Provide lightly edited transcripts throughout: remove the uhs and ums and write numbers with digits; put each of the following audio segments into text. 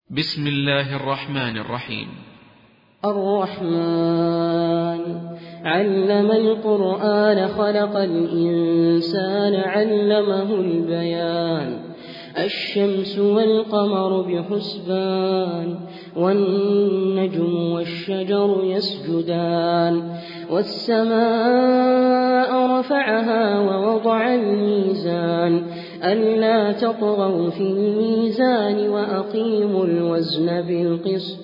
بسم الله الرحمن الرحيم. الرحمن علم القرآن خلق الإنسان علمه البيان. الشمس والقمر بحسبان والنجم والشجر يسجدان والسماء رفعها ووضع الميزان ألا تطغوا في الميزان وأقيموا الوزن بالقسط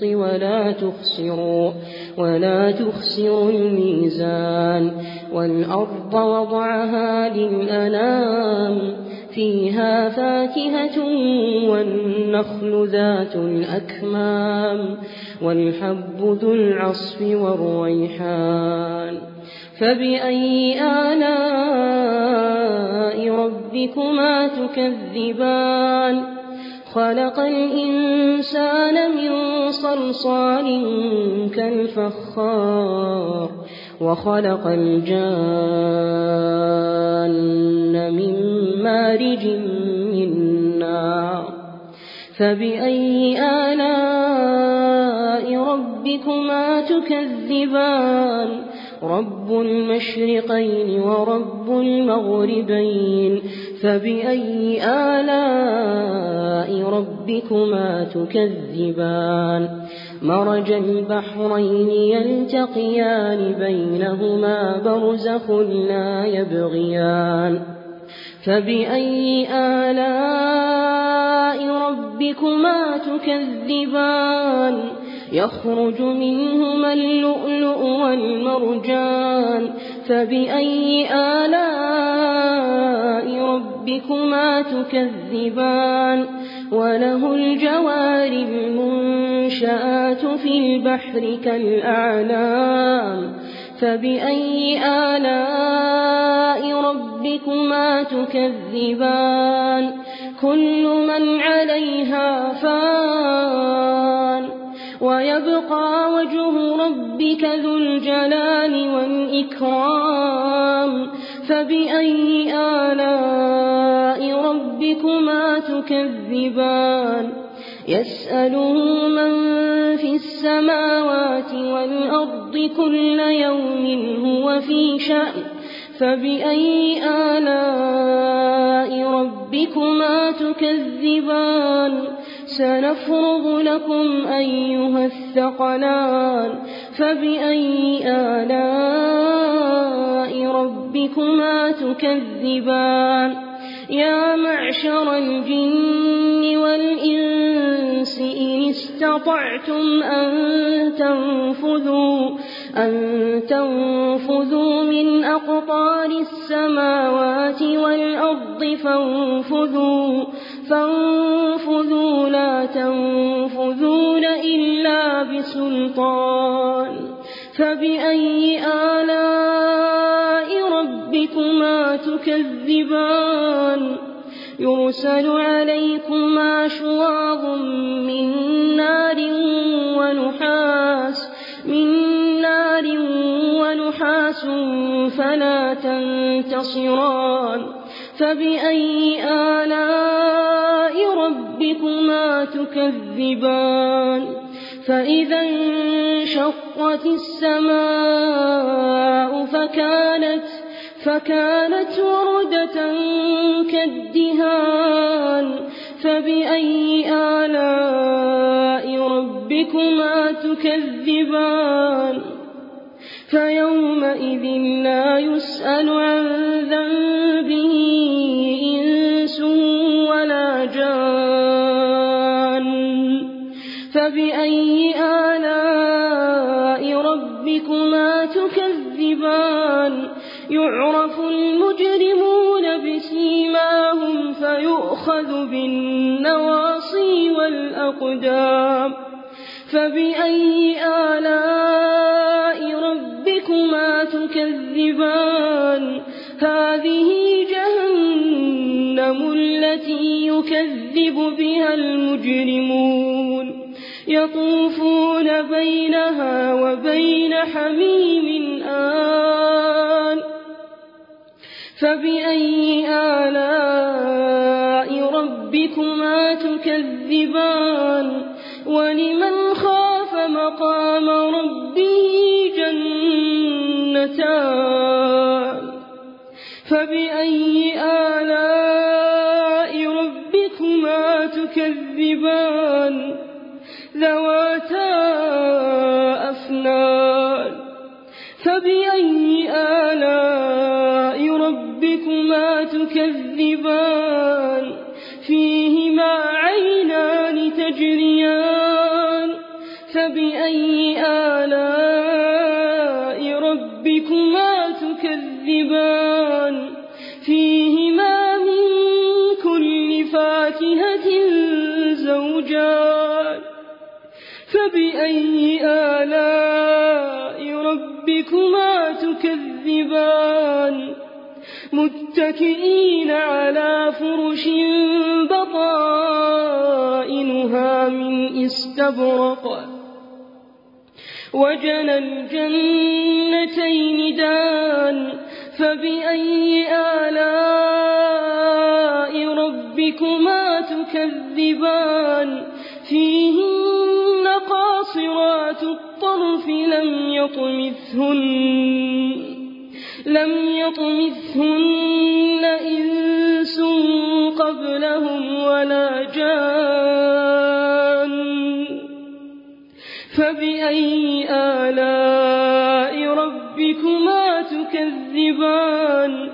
ولا تخسروا الميزان والأرض وضعها للأنام فيها فاكهة والنخل ذات الأكمام والحب ذو العصف والريحان فبأي آلاء ربكما تكذبان خلق الإنسان من صلصال كالفخار وخلق الجان من مارج من نار فبأي آلاء ربكما تكذبان رب المشرقين ورب المغربين فبأي آلاء ربكما تكذبان مرج البحرين يلتقيان بينهما برزخ لا يبغيان فبأي آلاء ربكما تكذبان يخرج منهما اللؤلؤ والمرجان فبأي آلاء ربكما تكذبان وله الجوار المنشآت في البحر كالأعلام فبأي آلاء ربكما تكذبان كل من عليها فان ويبقى وجه ربك ذو الجلال والإكرام فبأي آلاء ربكما تكذبان يسأله من في السماوات والأرض كل يوم هو في شأن فبأي آلاء ربكما تكذبان سنفرغ لكم أيها الثقلان فبأي آلاء ربكما تكذبان يا معشر الجن والإنس إن استطعتم أن تنفذوا من أقطار السماوات والأرض فانفذوا لا تنفذون إلا بسلطان فبأي آلاء ربكما تكذبان يرسل عليكما شواظ من نار ونحاس فلا تنتصران فبأي آلاء ربكما تكذبان فإذا انشقت السماء فكانت وردة كالدهان فبأي آلاء ربكما تكذبان فيومئذ لا يسأل عن ذنبه إنس ولا جان فبأي آلاء ربكما تكذبان يعرف المجرمون بسيماهم فيؤخذ بالنواصي والأقدام فبأي آلاء ربكما تكذبان هذه جهنم التي يكذب بها المجرمون يطوفون بينها وبين حميم آن فبأي آلاء ربكما تكذبان ولمن خاف مقام ربه جنتان فبأي آلاء ربكما تكذبان ذواتا أفنان فبأي آلاء ربكما تكذبان فيهما عينان تجريان فبأي آلاء ربكما تكذبان فيهما من كل فاكهة زوجان فبأي آلاء ربكما تكذبان متكئين على فرش بطائنها من استبرق وجنى الجنتين دان فبأي آلاء ربكما تكذبان فيهن قاصرات الطرف لم يطمثهن إنس قبلهم ولا جان فبأي آلاء ربكما تكذبان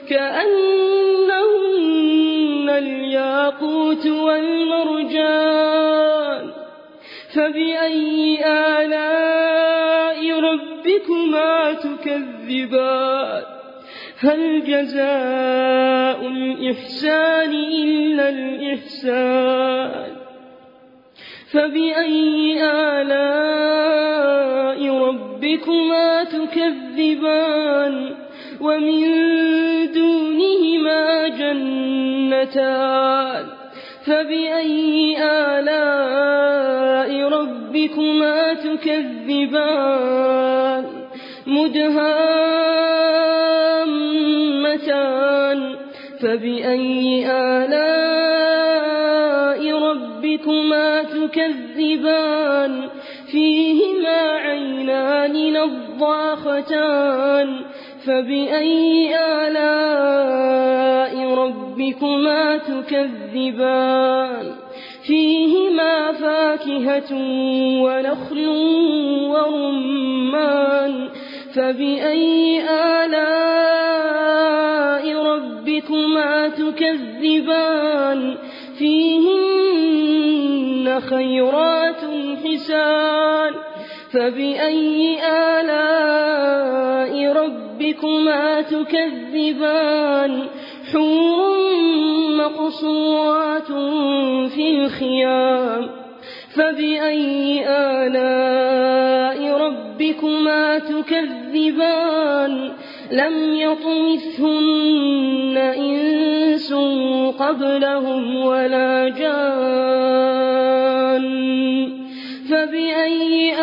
كأنهن الياقوت والمرجان فبأي آلاء ربكما تكذبان هل جزاء الإحسان إلا الإحسان فبأي آلاء ربكما تكذبان ومن دونهما جنتان فبأي آلاء ربكما تكذبان مدهامتان فبأي آلاء ربكما تكذبان فيهما عينان نضاختان فبأي آلاء ربكما تكذبان فيهما فاكهة ونخل ورمان فبأي آلاء ربكما تكذبان فيهن خيرات حسان فبأي آلاء ربكما تكذبان حور مقصورات في الخيام فبأي آلاء ربكما تكذبان لم يطمثهن إنس قبلهم ولا جان فبأي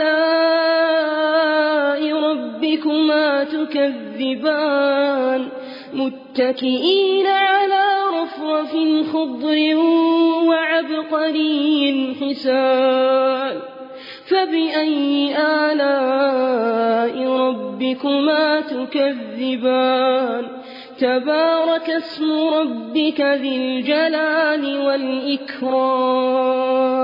آلاء ربكما تكذبان متكئين على رفرف خضر وعبقري حسان فبأي آلاء ربكما تكذبان تبارك اسم ربك ذي الجلال والإكرام